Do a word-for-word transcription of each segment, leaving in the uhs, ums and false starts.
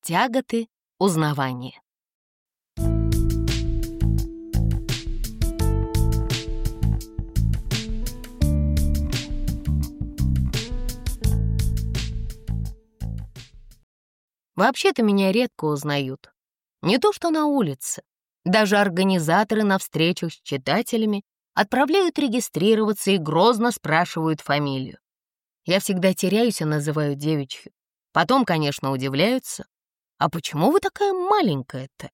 Тяготы узнавания. Вообще-то меня редко узнают. Не то что на улице. Даже организаторы на встречах с читателями отправляют регистрироваться и грозно спрашивают фамилию. Я всегда теряюсь и называю девичью. Потом, конечно, удивляются. «А почему вы такая маленькая-то?»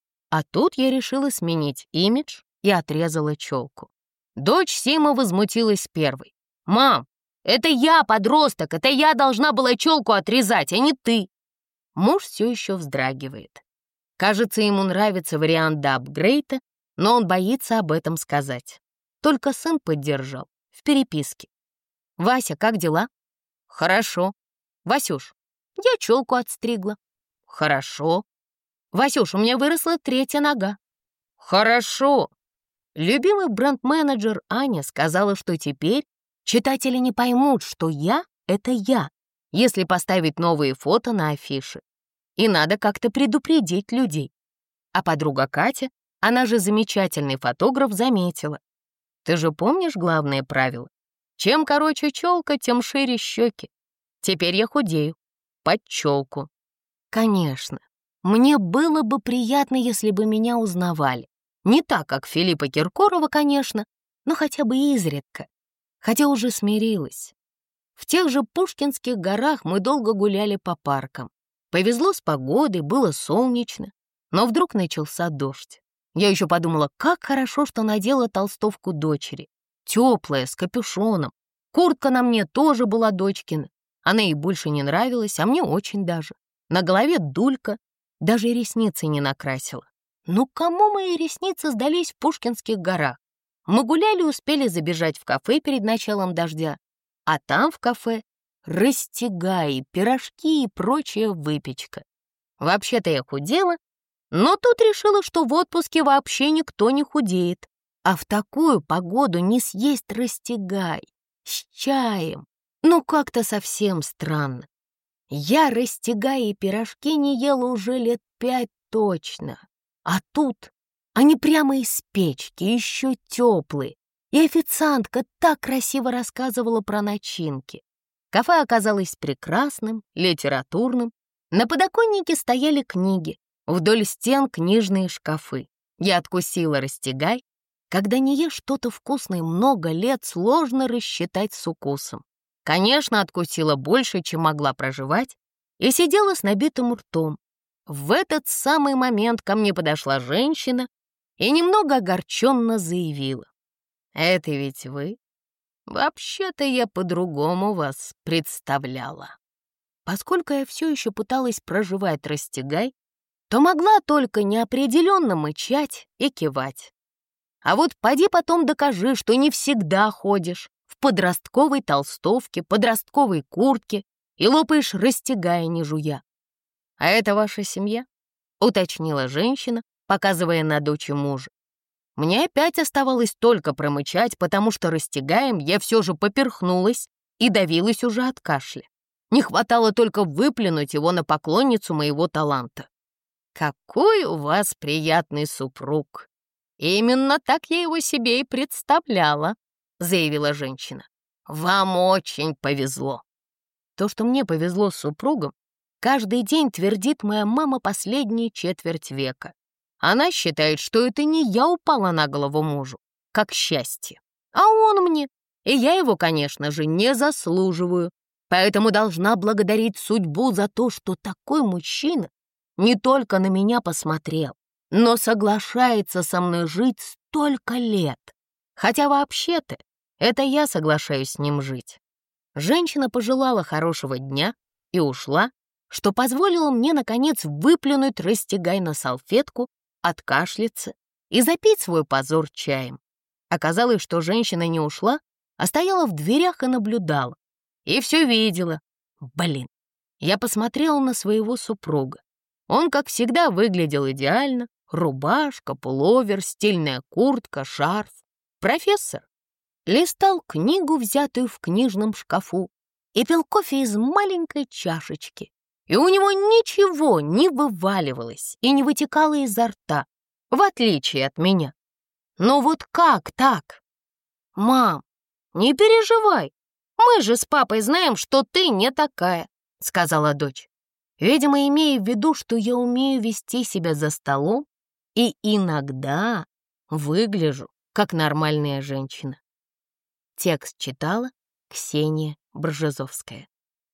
А тут я решила сменить имидж и отрезала челку. Дочь Сима возмутилась первой. «Мам, это я подросток, это я должна была челку отрезать, а не ты!» Муж все еще вздрагивает. Кажется, ему нравится вариант до апгрейда, но он боится об этом сказать. Только сын поддержал, в переписке. «Вася, как дела?» «Хорошо». «Васюш, я челку отстригла». «Хорошо». «Васюш, у меня выросла третья нога». «Хорошо». Любимый бренд-менеджер Аня сказала, что теперь читатели не поймут, что я — это я, если поставить новые фото на афиши. И надо как-то предупредить людей. А подруга Катя, она же замечательный фотограф, заметила. Ты же помнишь главное правило? Чем короче челка, тем шире щеки. Теперь я худею. Под челку. Конечно, мне было бы приятно, если бы меня узнавали. Не так, как Филиппа Киркорова, конечно, но хотя бы изредка. Хотя уже смирилась. В тех же Пушкинских горах мы долго гуляли по паркам. Повезло с погодой, было солнечно, но вдруг начался дождь. Я еще подумала, как хорошо, что надела толстовку дочери. Теплая, с капюшоном. Куртка на мне тоже была дочкина. Она ей больше не нравилась, а мне очень даже. На голове дулька, даже ресницы не накрасила. Ну кому мои ресницы сдались в Пушкинских горах? Мы гуляли, успели забежать в кафе перед началом дождя, а там в кафе растягаи, пирожки и прочая выпечка. Вообще-то я худела, но тут решила, что в отпуске вообще никто не худеет, а в такую погоду не съесть растягай с чаем. Ну как-то совсем странно. Я растягай и пирожки не ела уже лет пять точно, а тут они прямо из печки, еще теплые, и официантка так красиво рассказывала про начинки. Кафе оказалось прекрасным, литературным. На подоконнике стояли книги, вдоль стен книжные шкафы. Я откусила растягай. Когда не ешь что-то вкусное много лет, сложно рассчитать с укусом. Конечно, откусила больше, чем могла проживать, и сидела с набитым ртом. В этот самый момент ко мне подошла женщина и немного огорченно заявила. «Это ведь вы? Вообще-то я по-другому вас представляла». Поскольку я все еще пыталась проживать растягай, то могла только неопределенно мычать и кивать. А вот поди потом докажи, что не всегда ходишь в подростковой толстовке, подростковой куртке и лопаешь растягая, не жуя. «А это ваша семья?» — уточнила женщина, показывая на дочь и мужа. Мне опять оставалось только промычать, потому что растягаем я все же поперхнулась и давилась уже от кашля. Не хватало только выплюнуть его на поклонницу моего таланта. «Какой у вас приятный супруг! Именно так я его себе и представляла», — заявила женщина. «Вам очень повезло». То, что мне повезло с супругом, каждый день твердит моя мама последние четверть века. Она считает, что это не я упала на голову мужу, как счастье, а он мне, и я его, конечно же, не заслуживаю, поэтому должна благодарить судьбу за то, что такой мужчина не только на меня посмотрел, но соглашается со мной жить столько лет. Хотя вообще-то это я соглашаюсь с ним жить. Женщина пожелала хорошего дня и ушла, что позволило мне, наконец, выплюнуть растягай на салфетку, откашляться и запить свой позор чаем. Оказалось, что женщина не ушла, а стояла в дверях и наблюдала. И все видела. Блин, я посмотрела на своего супруга. Он, как всегда, выглядел идеально. Рубашка, пуловер, стильная куртка, шарф. Профессор листал книгу, взятую в книжном шкафу, и пил кофе из маленькой чашечки. и у него ничего не вываливалось и не вытекало изо рта, в отличие от меня. Но вот как так? Мам, не переживай, мы же с папой знаем, что ты не такая, сказала дочь, видимо, имея в виду, что я умею вести себя за столом и иногда выгляжу как нормальная женщина. Текст читала Ксения Бржезовская.